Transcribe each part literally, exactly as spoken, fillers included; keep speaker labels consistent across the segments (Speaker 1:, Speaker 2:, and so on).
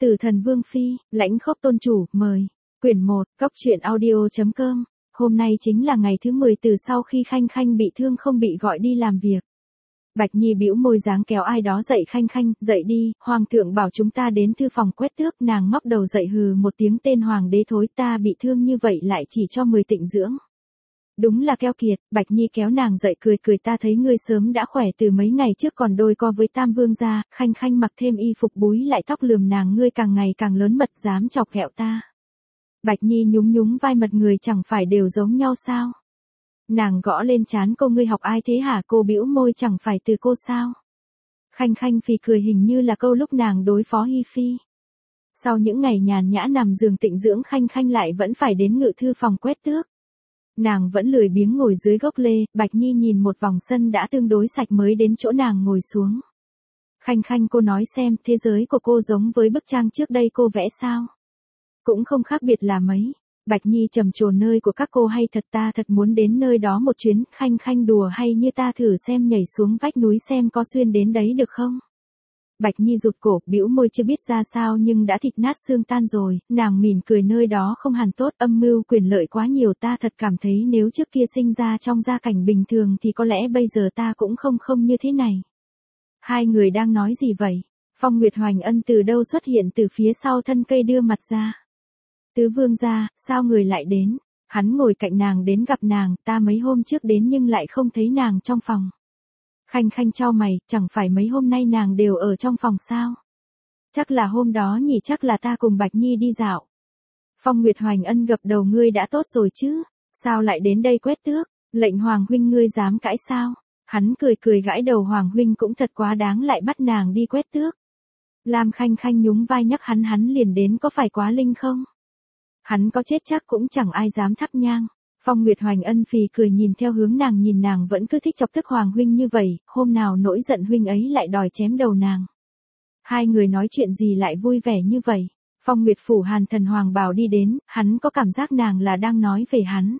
Speaker 1: Tử Thần Vương Phi, Lãnh Khốc Tôn Chủ, mời. Quyển một, Cốc truyện audio.com. Hôm nay chính là ngày thứ mười từ sau khi Khanh Khanh bị thương không bị gọi đi làm việc. Bạch Nhi bĩu môi dáng kéo ai đó dậy. Khanh Khanh, dậy đi, Hoàng thượng bảo chúng ta đến thư phòng quét tước. Nàng ngóc đầu dậy hừ một tiếng, tên Hoàng đế thối, ta bị thương như vậy lại chỉ cho mười tịnh dưỡng. Đúng là keo kiệt. Bạch Nhi kéo nàng dậy cười cười, ta thấy ngươi sớm đã khỏe từ mấy ngày trước còn đôi co với Tam Vương gia. Khanh Khanh mặc thêm y phục búi lại tóc lườm nàng, ngươi càng ngày càng lớn mật, dám chọc ghẹo ta. Bạch Nhi nhúng nhúng vai, mật người chẳng phải đều giống nhau sao? Nàng gõ lên trán cô, ngươi học ai thế hả? Cô bĩu môi, chẳng phải từ cô sao? Khanh Khanh phì cười, hình như là câu lúc nàng đối phó Hi Phi. Sau những ngày nhàn nhã nằm giường tịnh dưỡng, Khanh Khanh lại vẫn phải đến ngự thư phòng quét tước. Nàng vẫn lười biếng ngồi dưới gốc lê. Bạch Nhi nhìn một vòng sân đã tương đối sạch mới đến chỗ nàng ngồi xuống. Khanh Khanh, cô nói xem, thế giới của cô giống với bức tranh trước đây cô vẽ sao? Cũng không khác biệt là mấy. Bạch Nhi trầm trồ, nơi của các cô hay thật, ta thật muốn đến nơi đó một chuyến. Khanh Khanh đùa, hay như ta thử xem nhảy xuống vách núi xem có xuyên đến đấy được không? Bạch Nhi rụt cổ, bĩu môi, chưa biết ra sao nhưng đã thịt nát xương tan rồi. Nàng mỉm cười, nơi đó không hẳn tốt, âm mưu quyền lợi quá nhiều, ta thật cảm thấy nếu trước kia sinh ra trong gia cảnh bình thường thì có lẽ bây giờ ta cũng không không như thế này. Hai người đang nói gì vậy? Phong Nguyệt Hoành Ân từ đâu xuất hiện từ phía sau thân cây đưa mặt ra. Tứ Vương gia, sao người lại đến? Hắn ngồi cạnh nàng đến gặp nàng, ta mấy hôm trước đến nhưng lại không thấy nàng trong phòng. Khanh Khanh chau mày, chẳng phải mấy hôm nay nàng đều ở trong phòng sao? Chắc là hôm đó nhỉ, chắc là ta cùng Bạch Nhi đi dạo. Phong Nguyệt Hoành Ân gập đầu, ngươi đã tốt rồi chứ? Sao lại đến đây quét tước? Lệnh Hoàng huynh ngươi dám cãi sao? Hắn cười cười gãi đầu, Hoàng huynh cũng thật quá đáng, lại bắt nàng đi quét tước. Lam Khanh Khanh nhún vai nhắc hắn, hắn liền đến có phải quá linh không? Hắn có chết chắc cũng chẳng ai dám thắp nhang. Phong Nguyệt Hoành Ân phì cười nhìn theo hướng nàng, nhìn nàng vẫn cứ thích chọc tức Hoàng huynh như vậy, hôm nào nổi giận huynh ấy lại đòi chém đầu nàng. Hai người nói chuyện gì lại vui vẻ như vậy? Phong Nguyệt phủ Hàn Thần Hoàng bảo đi đến, hắn có cảm giác nàng là đang nói về hắn.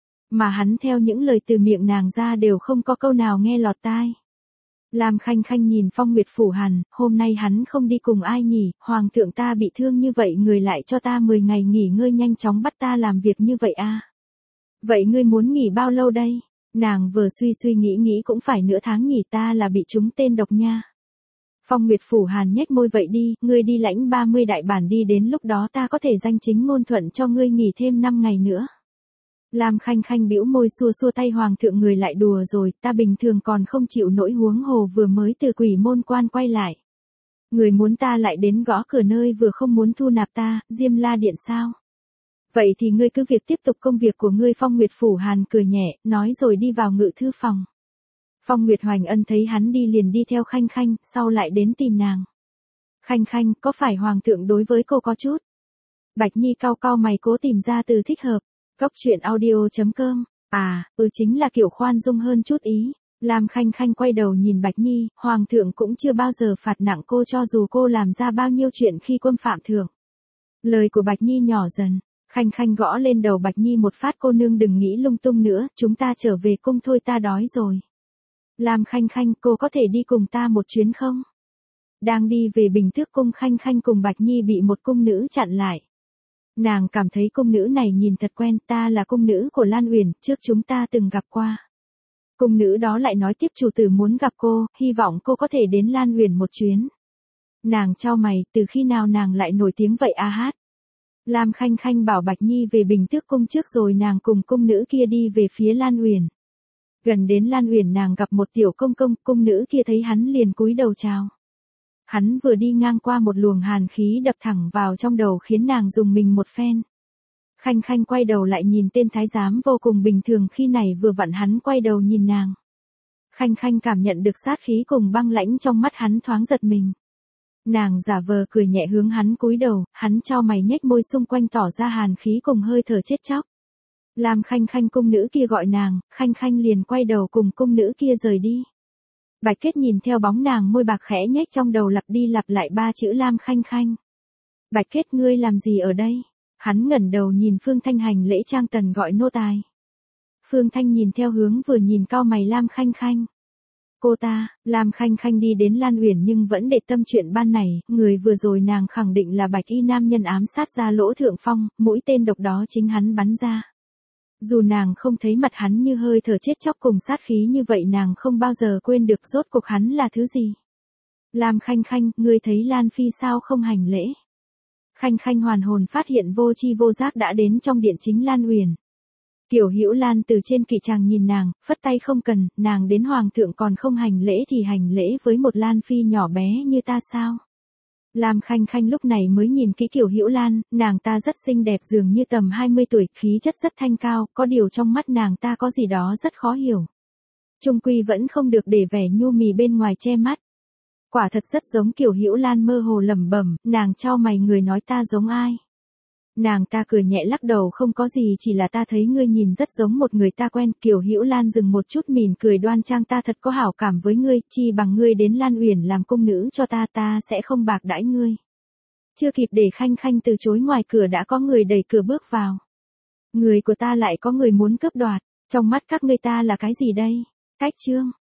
Speaker 1: Mà hắn theo những lời từ miệng nàng ra đều không có câu nào nghe lọt tai. Lam Khanh Khanh nhìn Phong Nguyệt phủ Hàn, hôm nay hắn không đi cùng ai nhỉ? Hoàng thượng ta bị thương như vậy, người lại cho ta mười ngày nghỉ ngơi, nhanh chóng bắt ta làm việc như vậy à? Vậy ngươi muốn nghỉ bao lâu đây? Nàng vừa suy suy nghĩ nghĩ, cũng phải nửa tháng nghỉ, ta là bị trúng tên độc nha. Phong Nguyệt phủ Hàn nhếch môi, vậy đi, ngươi đi lãnh ba mươi đại bản đi, đến lúc đó ta có thể danh chính ngôn thuận cho ngươi nghỉ thêm năm ngày nữa. Lam Khanh Khanh bĩu môi xua xua tay, Hoàng thượng người lại đùa rồi, ta bình thường còn không chịu nổi, huống hồ vừa mới từ Quỷ Môn Quan quay lại. Người muốn ta lại đến gõ cửa nơi vừa không muốn thu nạp ta, Diêm La Điện sao? Vậy thì ngươi cứ việc tiếp tục công việc của ngươi. Phong Nguyệt phủ Hàn cười nhẹ, nói rồi đi vào ngự thư phòng. Phong Nguyệt Hoành Ân thấy hắn đi liền đi theo Khanh Khanh, sau lại đến tìm nàng. Khanh Khanh, có phải Hoàng thượng đối với cô có chút? Bạch Nhi cau cau mày, cố tìm ra từ thích hợp. Cốc truyện audio.com. À, ừ chính là kiểu khoan dung hơn chút ý. Lam Khanh Khanh quay đầu nhìn Bạch Nhi, Hoàng thượng cũng chưa bao giờ phạt nặng cô cho dù cô làm ra bao nhiêu chuyện khi quân phạm thượng. Lời của Bạch Nhi nhỏ dần. Khanh Khanh gõ lên đầu Bạch Nhi một phát, cô nương đừng nghĩ lung tung nữa, chúng ta trở về cung thôi, ta đói rồi. Lam Khanh Khanh, cô có thể đi cùng ta một chuyến không? Đang đi về Bình Tước cung, Khanh Khanh cùng Bạch Nhi bị một cung nữ chặn lại. Nàng cảm thấy cung nữ này nhìn thật quen, ta là cung nữ của Lan Uyển, trước chúng ta từng gặp qua. Cung nữ đó lại nói tiếp, chủ tử muốn gặp cô, hy vọng cô có thể đến Lan Uyển một chuyến. Nàng chau mày, từ khi nào nàng lại nổi tiếng vậy a hát? Lam Khanh Khanh bảo Bạch Nhi về Bình Tước cung trước rồi nàng cùng cung nữ kia đi về phía Lan Uyển. Gần đến Lan Uyển nàng gặp một tiểu công công, cung nữ kia thấy hắn liền cúi đầu chào. Hắn vừa đi ngang qua một luồng hàn khí đập thẳng vào trong đầu khiến nàng rùng mình một phen. Khanh Khanh quay đầu lại nhìn tên thái giám vô cùng bình thường, khi này vừa vặn hắn quay đầu nhìn nàng. Khanh Khanh cảm nhận được sát khí cùng băng lãnh trong mắt hắn, thoáng giật mình. Nàng giả vờ cười nhẹ hướng hắn cúi đầu, hắn chau mày nhếch môi, xung quanh tỏ ra hàn khí cùng hơi thở chết chóc. Lam Khanh Khanh, cung nữ kia gọi nàng, Khanh Khanh liền quay đầu cùng cung nữ kia rời đi. Bạch Kết nhìn theo bóng nàng, môi bạc khẽ nhếch, trong đầu lặp đi lặp lại ba chữ Lam Khanh Khanh. Bạch Kết, ngươi làm gì ở đây? Hắn ngẩng đầu nhìn Phương Thanh hành lễ trang tần gọi nô tài. Phương Thanh nhìn theo hướng vừa nhìn cau mày, Lam Khanh Khanh. Cô ta, Lam Khanh Khanh đi đến Lan Uyển nhưng vẫn để tâm chuyện ban này, người vừa rồi nàng khẳng định là bạch y nam nhân ám sát ra Lỗ Thượng Phong, mũi tên độc đó chính hắn bắn ra. Dù nàng không thấy mặt hắn như hơi thở chết chóc cùng sát khí như vậy nàng không bao giờ quên được rốt cuộc hắn là thứ gì. Lam Khanh Khanh, ngươi thấy Lan Phi sao không hành lễ? Khanh Khanh hoàn hồn phát hiện vô chi vô giác đã đến trong điện chính Lan Uyển. Kiều Hữu Lan từ trên kỵ tràng nhìn nàng, phất tay không cần, nàng đến hoàng thượng còn không hành lễ thì hành lễ với một Lan Phi nhỏ bé như ta sao? Lam Khanh Khanh lúc này mới nhìn kỹ Kiều Hữu Lan, nàng ta rất xinh đẹp dường như tầm hai mươi tuổi, khí chất rất thanh cao, có điều trong mắt nàng ta có gì đó rất khó hiểu. Trung quy vẫn không được để vẻ nhu mì bên ngoài che mắt. Quả thật rất giống Kiều Hữu Lan mơ hồ lẩm bẩm, nàng chau mày người nói ta giống ai? Nàng ta cười nhẹ lắc đầu không có gì chỉ là ta thấy ngươi nhìn rất giống một người ta quen. Kiều Hữu Lan dừng một chút mỉm cười đoan trang ta thật có hảo cảm với ngươi, chi bằng ngươi đến Lan Uyển làm cung nữ cho ta ta sẽ không bạc đãi ngươi. Chưa kịp để Khanh Khanh từ chối ngoài cửa đã có người đẩy cửa bước vào. Người của ta lại có người muốn cướp đoạt, trong mắt các ngươi ta là cái gì đây? Cách trương.